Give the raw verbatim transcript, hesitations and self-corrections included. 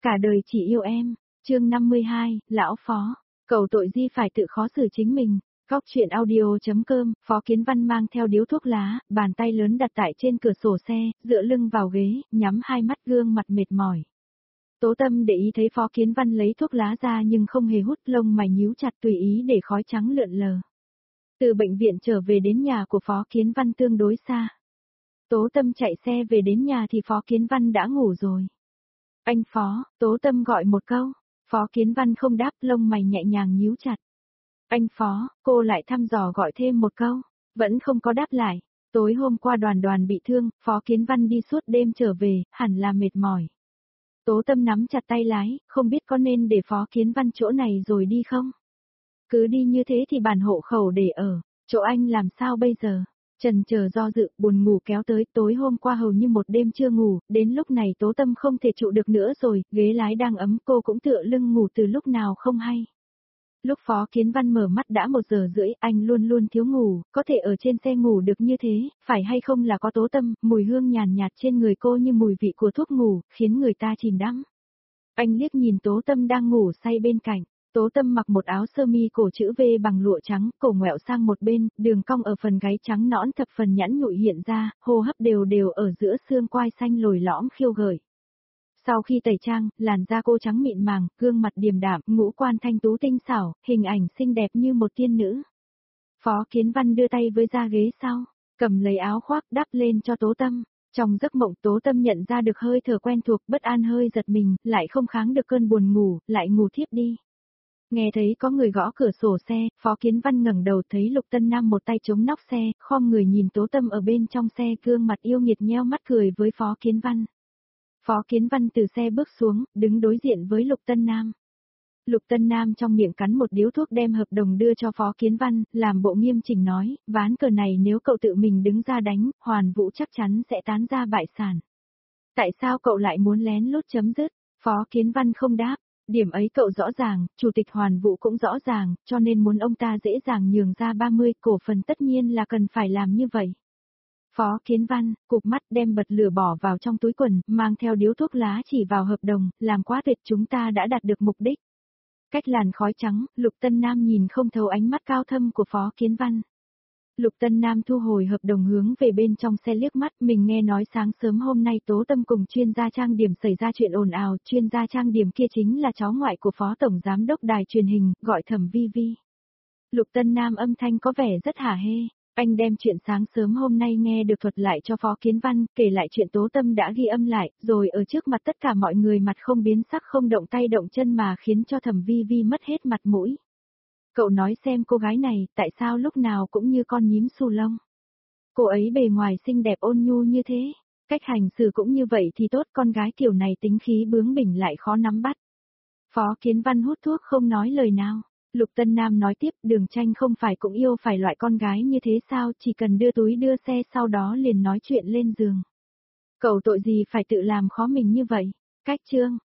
Cả đời chỉ yêu em. Chương năm mươi hai, Lão Phó. Cậu tội gì phải tự khó xử chính mình. Góc chuyện audio.com, Phó Kiến Văn mang theo điếu thuốc lá, bàn tay lớn đặt tại trên cửa sổ xe, dựa lưng vào ghế, nhắm hai mắt gương mặt mệt mỏi. Tố Tâm để ý thấy Phó Kiến Văn lấy thuốc lá ra nhưng không hề hút, lông mày nhíu chặt tùy ý để khói trắng lượn lờ. Từ bệnh viện trở về đến nhà của Phó Kiến Văn tương đối xa. Tố Tâm chạy xe về đến nhà thì Phó Kiến Văn đã ngủ rồi. Anh Phó, Tố Tâm gọi một câu. Phó Kiến Văn không đáp, lông mày nhẹ nhàng nhíu chặt. Anh Phó, cô lại thăm dò gọi thêm một câu. Vẫn không có đáp lại. Tối hôm qua Đoàn Đoàn bị thương, Phó Kiến Văn đi suốt đêm trở về, hẳn là mệt mỏi. Tố Tâm nắm chặt tay lái, không biết có nên để Phó Kiến Văn chỗ này rồi đi không? Cứ đi như thế thì bản hộ khẩu để ở, chỗ anh làm sao bây giờ? Trần chờ do dự, buồn ngủ kéo tới, tối hôm qua hầu như một đêm chưa ngủ, đến lúc này Tố Tâm không thể trụ được nữa rồi, ghế lái đang ấm, cô cũng tựa lưng ngủ từ lúc nào không hay. Lúc Phó Kiến Văn mở mắt đã một giờ rưỡi, anh luôn luôn thiếu ngủ, có thể ở trên xe ngủ được như thế, phải hay không là có Tố Tâm, mùi hương nhàn nhạt trên người cô như mùi vị của thuốc ngủ, khiến người ta chìm đắm. Anh liếc nhìn Tố Tâm đang ngủ say bên cạnh. Tố Tâm mặc một áo sơ mi cổ chữ V bằng lụa trắng, cổ ngoẹo sang một bên, đường cong ở phần gáy trắng nõn thập phần nhẵn nhụi hiện ra, hô hấp đều đều ở giữa xương quai xanh lồi lõm khiêu gợi. Sau khi tẩy trang, làn da cô trắng mịn màng, gương mặt điềm đạm, ngũ quan thanh tú tinh xảo, hình ảnh xinh đẹp như một tiên nữ. Phó Kiến Văn đưa tay với ra ghế sau, cầm lấy áo khoác đắp lên cho Tố Tâm. Trong giấc mộng Tố Tâm nhận ra được hơi thở quen thuộc, bất an hơi giật mình, lại không kháng được cơn buồn ngủ, lại ngủ thiếp đi. Nghe thấy có người gõ cửa sổ xe, Phó Kiến Văn ngẩng đầu thấy Lục Tân Nam một tay chống nóc xe, khom người nhìn Tố Tâm ở bên trong xe, gương mặt yêu nghiệt nheo mắt cười với Phó Kiến Văn. Phó Kiến Văn từ xe bước xuống, đứng đối diện với Lục Tân Nam. Lục Tân Nam trong miệng cắn một điếu thuốc đem hợp đồng đưa cho Phó Kiến Văn, làm bộ nghiêm chỉnh nói, ván cờ này nếu cậu tự mình đứng ra đánh, Hoàn Vũ chắc chắn sẽ tán ra bại sản. Tại sao cậu lại muốn lén lút chấm dứt? Phó Kiến Văn không đáp. Điểm ấy cậu rõ ràng, Chủ tịch Hoàn Vũ cũng rõ ràng, cho nên muốn ông ta dễ dàng nhường ra ba mươi cổ phần tất nhiên là cần phải làm như vậy. Phó Kiến Văn, cụp mắt đem bật lửa bỏ vào trong túi quần, mang theo điếu thuốc lá chỉ vào hợp đồng, làm quá tuyệt, chúng ta đã đạt được mục đích. Cách làn khói trắng, Lục Tân Nam nhìn không thấu ánh mắt cao thâm của Phó Kiến Văn. Lục Tân Nam thu hồi hợp đồng hướng về bên trong xe liếc mắt, mình nghe nói sáng sớm hôm nay Tố Tâm cùng chuyên gia trang điểm xảy ra chuyện ồn ào, chuyên gia trang điểm kia chính là cháu ngoại của Phó Tổng Giám đốc đài truyền hình, gọi Thẩm Vi Vi. Lục Tân Nam âm thanh có vẻ rất hả hê, anh đem chuyện sáng sớm hôm nay nghe được thuật lại cho Phó Kiến Văn, kể lại chuyện Tố Tâm đã ghi âm lại, rồi ở trước mặt tất cả mọi người mặt không biến sắc không động tay động chân mà khiến cho Thẩm Vi Vi mất hết mặt mũi. Cậu nói xem cô gái này, tại sao lúc nào cũng như con nhím xù lông. Cô ấy bề ngoài xinh đẹp ôn nhu như thế, cách hành xử cũng như vậy thì tốt, con gái kiểu này tính khí bướng bỉnh lại khó nắm bắt. Phó Kiến Văn hút thuốc không nói lời nào. Lục Tân Nam nói tiếp, Đường Tranh không phải cũng yêu phải loại con gái như thế sao, chỉ cần đưa túi đưa xe sau đó liền nói chuyện lên giường. Cậu tội gì phải tự làm khó mình như vậy. Cách chương.